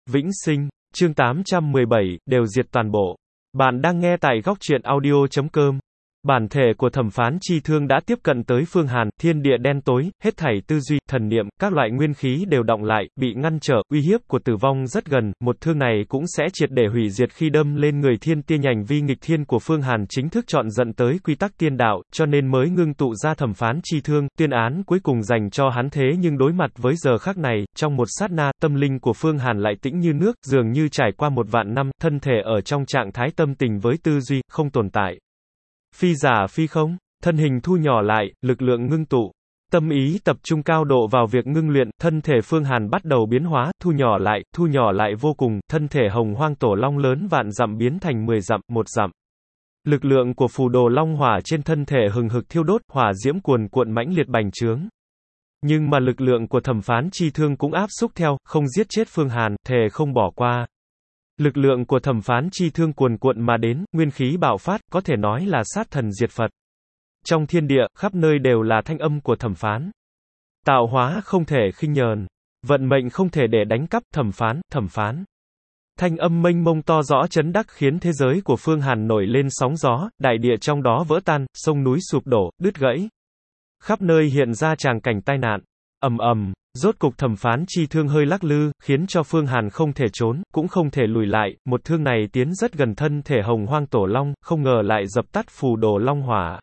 Vĩnh sinh, chương 817, đều diệt toàn bộ. Bạn đang nghe tại góc truyện audio.com. Bản thể của thẩm phán chi thương đã tiếp cận tới Phương Hàn, thiên địa đen tối, hết thảy tư duy, thần niệm, các loại nguyên khí đều đọng lại, bị ngăn trở, uy hiếp của tử vong rất gần, một thương này cũng sẽ triệt để hủy diệt khi đâm lên người thiên tiên nhành vi nghịch thiên của Phương Hàn chính thức chọn giận tới quy tắc tiên đạo, cho nên mới ngưng tụ ra thẩm phán chi thương, tuyên án cuối cùng dành cho hắn thế nhưng đối mặt với giờ khắc này, trong một sát na, tâm linh của Phương Hàn lại tĩnh như nước, dường như trải qua 1.000 năm, thân thể ở trong trạng thái tâm tình với tư duy, không tồn tại. Phi giả phi không, thân hình thu nhỏ lại, lực lượng ngưng tụ. Tâm ý tập trung cao độ vào việc ngưng luyện, thân thể Phương Hàn bắt đầu biến hóa, thu nhỏ lại vô cùng, thân thể hồng hoang tổ long lớn vạn dặm biến thành 10 dặm, 1 dặm. Lực lượng của phù đồ long hỏa trên thân thể hừng hực thiêu đốt, hỏa diễm cuồn cuộn mãnh liệt bành trướng. Nhưng mà lực lượng của thẩm phán chi thương cũng áp xúc theo, không giết chết Phương Hàn, thề không bỏ qua. Lực lượng của thẩm phán chi thương cuồn cuộn mà đến, nguyên khí bạo phát, có thể nói là sát thần diệt Phật. Trong thiên địa, khắp nơi đều là thanh âm của thẩm phán. Tạo hóa không thể khinh nhờn. Vận mệnh không thể để đánh cắp, thẩm phán. Thanh âm mênh mông to rõ chấn đắc khiến thế giới của Phương Hàn nổi lên sóng gió, đại địa trong đó vỡ tan, sông núi sụp đổ, đứt gãy. Khắp nơi hiện ra tràng cảnh tai nạn. Ầm ầm. Rốt cục thẩm phán chi thương hơi lắc lư, khiến cho Phương Hàn không thể trốn, cũng không thể lùi lại, một thương này tiến rất gần thân thể hồng hoang tổ long, không ngờ lại dập tắt phù đồ long hỏa.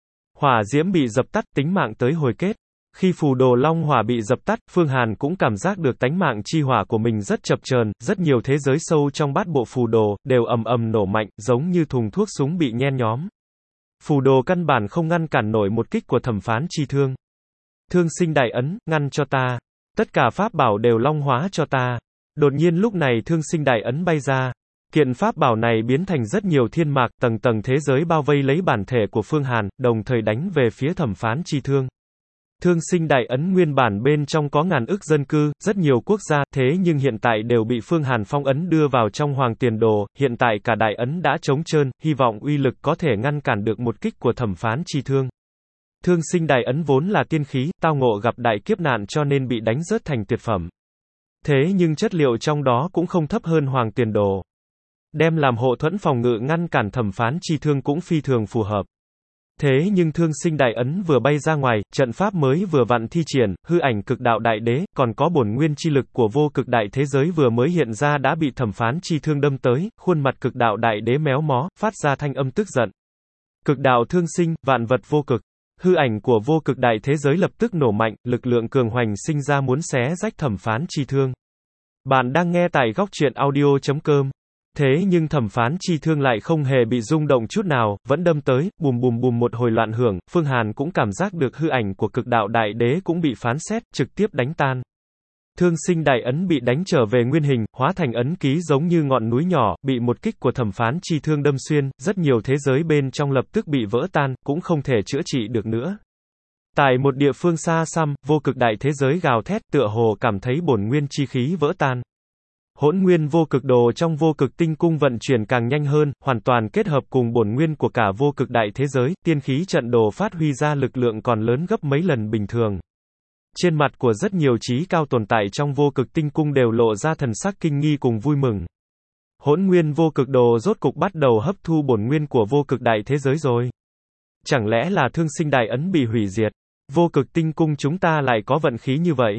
Hỏa diễm bị dập tắt, tính mạng tới hồi kết. Khi phù đồ long hỏa bị dập tắt, Phương Hàn cũng cảm giác được tánh mạng chi hỏa của mình rất chập chờn, rất nhiều thế giới sâu trong bát bộ phù đồ, đều ầm ầm nổ mạnh, giống như thùng thuốc súng bị nhen nhóm. Phù đồ căn bản không ngăn cản nổi một kích của thẩm phán chi thương. Thương sinh đại ấn, ngăn cho ta. Tất cả pháp bảo đều long hóa cho ta. Đột nhiên lúc này thương sinh đại ấn bay ra. Kiện pháp bảo này biến thành rất nhiều thiên mạc, tầng tầng thế giới bao vây lấy bản thể của Phương Hàn, đồng thời đánh về phía thẩm phán chi thương. Thương sinh đại ấn nguyên bản bên trong có ngàn ức dân cư, rất nhiều quốc gia, thế nhưng hiện tại đều bị Phương Hàn phong ấn đưa vào trong hoàng tiền đồ, hiện tại cả đại ấn đã trống trơn, hy vọng uy lực có thể ngăn cản được một kích của thẩm phán chi thương. Thương sinh đại ấn vốn là tiên khí, tao ngộ gặp đại kiếp nạn cho nên bị đánh rớt thành tuyệt phẩm. Thế nhưng chất liệu trong đó cũng không thấp hơn hoàng tiền đồ. Đem làm hộ thuẫn phòng ngự ngăn cản thẩm phán chi thương cũng phi thường phù hợp. Thế nhưng thương sinh đại ấn vừa bay ra ngoài, trận pháp mới vừa vặn thi triển, hư ảnh cực đạo đại đế, còn có bổn nguyên chi lực của vô cực đại thế giới vừa mới hiện ra đã bị thẩm phán chi thương đâm tới, khuôn mặt cực đạo đại đế méo mó, phát ra thanh âm tức giận. Cực đạo thương sinh, vạn vật vô cực. Hư ảnh của vô cực đại thế giới lập tức nổ mạnh, lực lượng cường hoành sinh ra muốn xé rách thẩm phán chi thương. Bạn đang nghe tại góc truyện audio.com. Thế nhưng thẩm phán chi thương lại không hề bị rung động chút nào, vẫn đâm tới, bùm bùm bùm một hồi loạn hưởng, Phương Hàn cũng cảm giác được hư ảnh của cực đạo đại đế cũng bị phán xét, trực tiếp đánh tan. Thương sinh đại ấn bị đánh trở về nguyên hình, hóa thành ấn ký giống như ngọn núi nhỏ, bị một kích của thẩm phán chi thương đâm xuyên, rất nhiều thế giới bên trong lập tức bị vỡ tan, cũng không thể chữa trị được nữa. Tại một địa phương xa xăm, vô cực đại thế giới gào thét, tựa hồ cảm thấy bổn nguyên chi khí vỡ tan. Hỗn nguyên vô cực đồ trong vô cực tinh cung vận chuyển càng nhanh hơn, hoàn toàn kết hợp cùng bổn nguyên của cả vô cực đại thế giới, tiên khí trận đồ phát huy ra lực lượng còn lớn gấp mấy lần bình thường. Trên mặt của rất nhiều trí cao tồn tại trong vô cực tinh cung đều lộ ra thần sắc kinh nghi cùng vui mừng. Hỗn nguyên vô cực đồ rốt cục bắt đầu hấp thu bổn nguyên của vô cực đại thế giới rồi. Chẳng lẽ là thương sinh đại ấn bị hủy diệt? Vô cực tinh cung chúng ta lại có vận khí như vậy?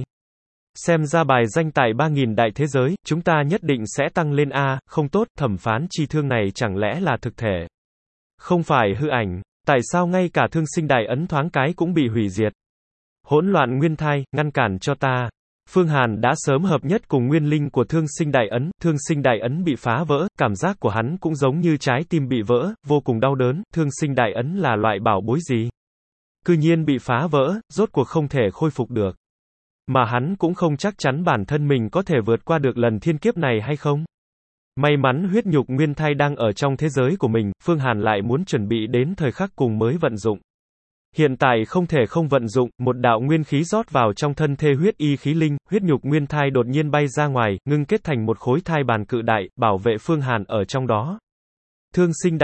Xem ra bài danh tại 3.000 đại thế giới, chúng ta nhất định sẽ tăng lên A, không tốt, thẩm phán chi thương này chẳng lẽ là thực thể? Không phải hư ảnh, tại sao ngay cả thương sinh đại ấn thoáng cái cũng bị hủy diệt? Hỗn loạn nguyên thai, ngăn cản cho ta. Phương Hàn đã sớm hợp nhất cùng nguyên linh của thương sinh đại ấn bị phá vỡ, cảm giác của hắn cũng giống như trái tim bị vỡ, vô cùng đau đớn, thương sinh đại ấn là loại bảo bối gì? Cư nhiên bị phá vỡ, rốt cuộc không thể khôi phục được. Mà hắn cũng không chắc chắn bản thân mình có thể vượt qua được lần thiên kiếp này hay không. May mắn huyết nhục nguyên thai đang ở trong thế giới của mình, Phương Hàn lại muốn chuẩn bị đến thời khắc cùng mới vận dụng. Hiện tại không thể không vận dụng, một đạo nguyên khí rót vào trong thân thê huyết y khí linh, huyết nhục nguyên thai đột nhiên bay ra ngoài, ngưng kết thành một khối thai bàn cự đại, bảo vệ Phương Hàn ở trong đó. Thương sinh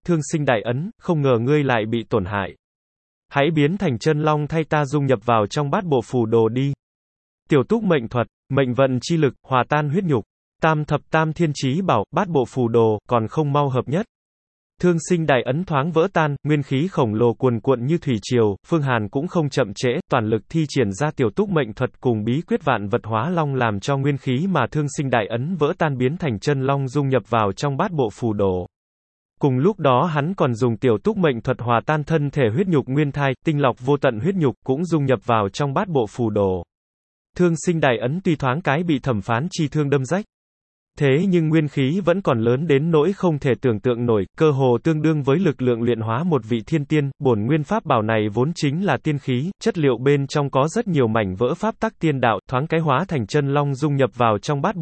đại ấn, không ngờ ngươi lại bị tổn hại. Hãy biến thành chân long thay ta dung nhập vào trong bát bộ phù đồ đi. Tiểu túc mệnh thuật, mệnh vận chi lực, hòa tan huyết nhục. Tam thập tam thiên chí bảo, bát bộ phù đồ, còn không mau hợp nhất. Thương sinh đại ấn thoáng vỡ tan, nguyên khí khổng lồ cuồn cuộn như thủy triều, Phương Hàn cũng không chậm trễ, toàn lực thi triển ra tiểu túc mệnh thuật cùng bí quyết vạn vật hóa long làm cho nguyên khí mà thương sinh đại ấn vỡ tan biến thành chân long dung nhập vào trong bát bộ phù đồ. Cùng lúc đó hắn còn dùng tiểu túc mệnh thuật hòa tan thân thể huyết nhục nguyên thai, tinh lọc vô tận huyết nhục cũng dung nhập vào trong bát bộ phù đồ. Thương sinh đại ấn tuy thoáng cái bị thẩm phán chi thương đâm rách. Thế nhưng nguyên khí vẫn còn lớn đến nỗi không thể tưởng tượng nổi, cơ hồ tương đương với lực lượng luyện hóa một vị thiên tiên, bổn nguyên pháp bảo này vốn chính là tiên khí, chất liệu bên trong có rất nhiều mảnh vỡ pháp tắc tiên đạo, thoáng cái hóa thành chân long dung nhập vào trong bát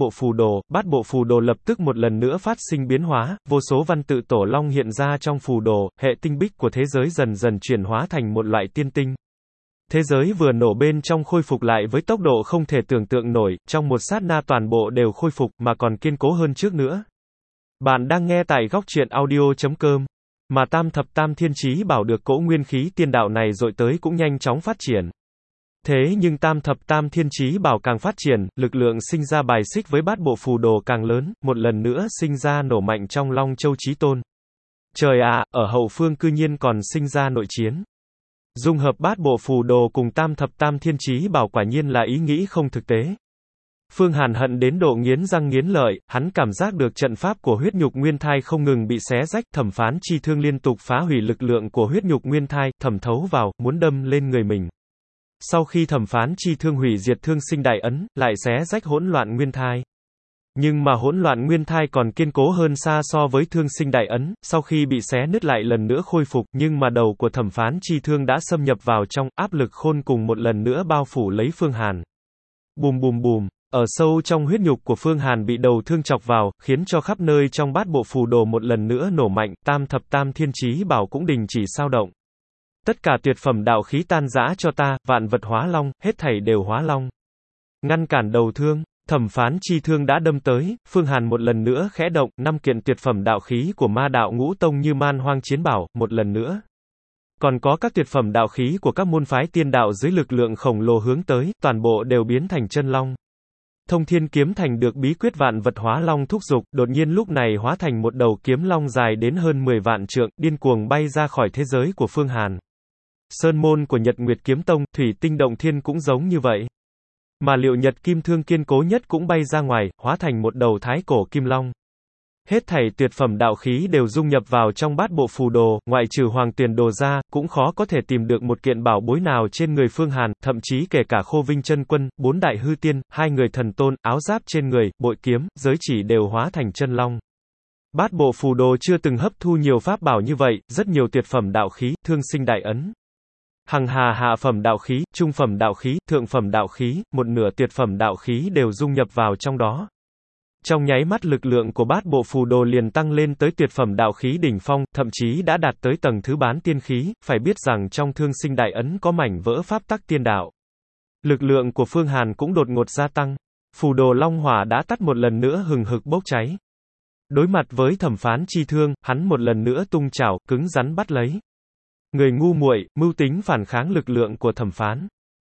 bộ phù đồ lập tức một lần nữa phát sinh biến hóa, vô số văn tự tổ long hiện ra trong phù đồ, hệ tinh bích của thế giới dần dần chuyển hóa thành một loại tiên tinh. Thế giới vừa nổ bên trong khôi phục lại với tốc độ không thể tưởng tượng nổi, trong một sát na toàn bộ đều khôi phục, mà còn kiên cố hơn trước nữa. Bạn đang nghe tại góc truyện audio.com. Mà tam thập tam thiên chí bảo được cỗ nguyên khí tiên đạo này dội tới cũng nhanh chóng phát triển. Thế nhưng tam thập tam thiên chí bảo càng phát triển, lực lượng sinh ra bài xích với bát bộ phù đồ càng lớn, một lần nữa sinh ra nổ mạnh trong Long Châu Chí Tôn. Trời ạ, ở hậu phương cư nhiên còn sinh ra nội chiến. Dung hợp bát bộ phù đồ cùng tam thập tam thiên chí bảo quả nhiên là ý nghĩ không thực tế. Phương Hàn hận đến độ nghiến răng nghiến lợi, hắn cảm giác được trận pháp của huyết nhục nguyên thai không ngừng bị xé rách, thẩm phán chi thương liên tục phá hủy lực lượng của huyết nhục nguyên thai, thẩm thấu vào, muốn đâm lên người mình. Sau khi thẩm phán chi thương hủy diệt thương sinh đại ấn, lại xé rách hỗn loạn nguyên thai. Nhưng mà hỗn loạn nguyên thai còn kiên cố hơn xa so với thương sinh đại ấn, sau khi bị xé nứt lại lần nữa khôi phục, nhưng mà đầu của thẩm phán chi thương đã xâm nhập vào trong, áp lực khôn cùng một lần nữa bao phủ lấy Phương Hàn. Bùm bùm bùm, ở sâu trong huyết nhục của Phương Hàn bị đầu thương chọc vào, khiến cho khắp nơi trong bát bộ phù đồ một lần nữa nổ mạnh, tam thập tam thiên chí bảo cũng đình chỉ sao động. Tất cả tuyệt phẩm đạo khí tan rã cho ta, vạn vật hóa long, hết thảy đều hóa long. Ngăn cản đầu thương. Thẩm phán chi thương đã đâm tới, Phương Hàn một lần nữa khẽ động, 5 kiện tuyệt phẩm đạo khí của ma đạo ngũ tông như man hoang chiến bảo, một lần nữa. Còn có các tuyệt phẩm đạo khí của các môn phái tiên đạo dưới lực lượng khổng lồ hướng tới, toàn bộ đều biến thành chân long. Thông thiên kiếm thành được bí quyết vạn vật hóa long thúc dục, đột nhiên lúc này hóa thành một đầu kiếm long dài đến hơn 10 vạn trượng, điên cuồng bay ra khỏi thế giới của Phương Hàn. Sơn môn của Nhật Nguyệt Kiếm Tông, Thủy Tinh Động Thiên cũng giống như vậy. Mà Liệu Nhật Kim Thương kiên cố nhất cũng bay ra ngoài, hóa thành một đầu thái cổ kim long. Hết thảy tuyệt phẩm đạo khí đều dung nhập vào trong bát bộ phù đồ, ngoại trừ Hoàng Tuyền Đồ ra, cũng khó có thể tìm được một kiện bảo bối nào trên người Phương Hàn, thậm chí kể cả Khô Vinh Chân Quân, 4 đại hư tiên, 2 người thần tôn, áo giáp trên người, bội kiếm, giới chỉ đều hóa thành chân long. Bát bộ phù đồ chưa từng hấp thu nhiều pháp bảo như vậy, rất nhiều tuyệt phẩm đạo khí, thương sinh đại ấn. Hằng hà hạ phẩm đạo khí, trung phẩm đạo khí, thượng phẩm đạo khí, một nửa tuyệt phẩm đạo khí đều dung nhập vào trong đó. Trong nháy mắt lực lượng của bát bộ phù đồ liền tăng lên tới tuyệt phẩm đạo khí đỉnh phong, thậm chí đã đạt tới tầng thứ bán tiên khí, phải biết rằng trong thương sinh đại ấn có mảnh vỡ pháp tắc tiên đạo. Lực lượng của Phương Hàn cũng đột ngột gia tăng. Phù đồ long hỏa đã tắt một lần nữa hừng hực bốc cháy. Đối mặt với thẩm phán chi thương, hắn một lần nữa tung chảo, cứng rắn bắt lấy. Người ngu muội, mưu tính phản kháng lực lượng của thẩm phán.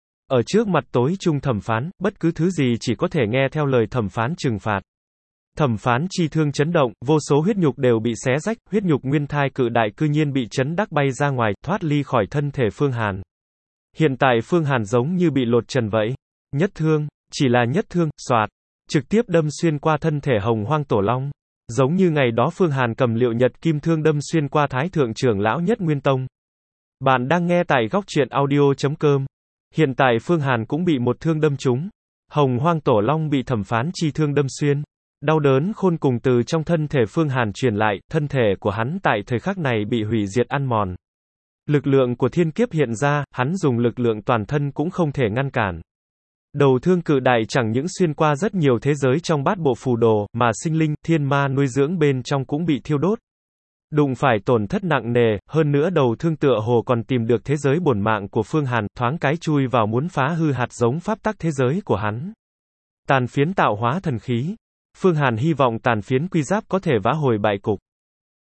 Ở trước mặt tối trung thẩm phán, bất cứ thứ gì chỉ có thể nghe theo lời thẩm phán trừng phạt. Thẩm phán chi thương chấn động, vô số huyết nhục đều bị xé rách, huyết nhục nguyên thai cự đại cư nhiên bị chấn đắc bay ra ngoài, thoát ly khỏi thân thể Phương Hàn. Hiện tại Phương Hàn giống như bị lột trần vậy. Nhất thương, chỉ là nhất thương, xoạt, trực tiếp đâm xuyên qua thân thể Hồng Hoang Tổ Long. Giống như ngày đó Phương Hàn cầm Liệu Nhật Kim Thương đâm xuyên qua Thái Thượng trưởng lão Nhất Nguyên Tông. Bạn đang nghe tại góc truyện audio.com. Hiện tại Phương Hàn cũng bị một thương đâm trúng. Hồng Hoang Tổ Long bị thẩm phán chi thương đâm xuyên. Đau đớn khôn cùng từ trong thân thể Phương Hàn truyền lại, thân thể của hắn tại thời khắc này bị hủy diệt ăn mòn. Lực lượng của thiên kiếp hiện ra, hắn dùng lực lượng toàn thân cũng không thể ngăn cản. Đầu thương cự đại chẳng những xuyên qua rất nhiều thế giới trong bát bộ phù đồ, mà sinh linh, thiên ma nuôi dưỡng bên trong cũng bị thiêu đốt. Đụng phải tổn thất nặng nề, hơn nữa đầu thương tựa hồ còn tìm được thế giới bổn mạng của Phương Hàn, thoáng cái chui vào muốn phá hư hạt giống pháp tắc thế giới của hắn. Tàn phiến tạo hóa thần khí. Phương Hàn hy vọng tàn phiến quy giáp có thể vã hồi bại cục.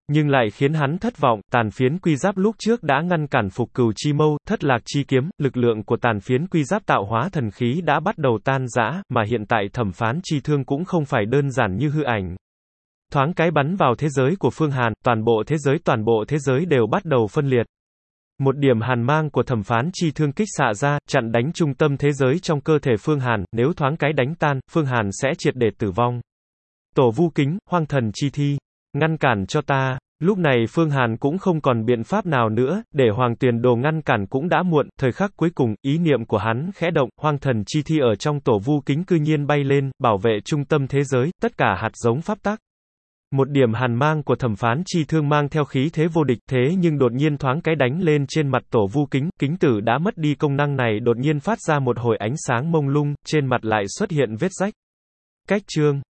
Nhưng lại khiến hắn thất vọng, tàn phiến quy giáp lúc trước đã ngăn cản phục cửu chi mâu, thất lạc chi kiếm, lực lượng của tàn phiến quy giáp tạo hóa thần khí đã bắt đầu tan rã, mà hiện tại thẩm phán chi thương cũng không phải đơn giản như hư ảnh. Thoáng cái bắn vào thế giới của Phương Hàn, toàn bộ thế giới đều bắt đầu phân liệt. Một điểm hàn mang của thẩm phán chi thương kích xạ ra, chặn đánh trung tâm thế giới trong cơ thể Phương Hàn, nếu thoáng cái đánh tan, Phương Hàn sẽ triệt để tử vong. Tổ vu kính, hoang thần chi thi, ngăn cản cho ta. Lúc này Phương Hàn cũng không còn biện pháp nào nữa, để Hoàng Tuyền Đồ ngăn cản cũng đã muộn, thời khắc cuối cùng, ý niệm của hắn khẽ động, hoang thần chi thi ở trong tổ vu kính cư nhiên bay lên, bảo vệ trung tâm thế giới, tất cả hạt giống pháp tắc. Một điểm hàn mang của thẩm phán chi thương mang theo khí thế vô địch, thế nhưng đột nhiên thoáng cái đánh lên trên mặt tổ vu kính, kính tử đã mất đi công năng này đột nhiên phát ra một hồi ánh sáng mông lung, trên mặt lại xuất hiện vết rách. Cách chương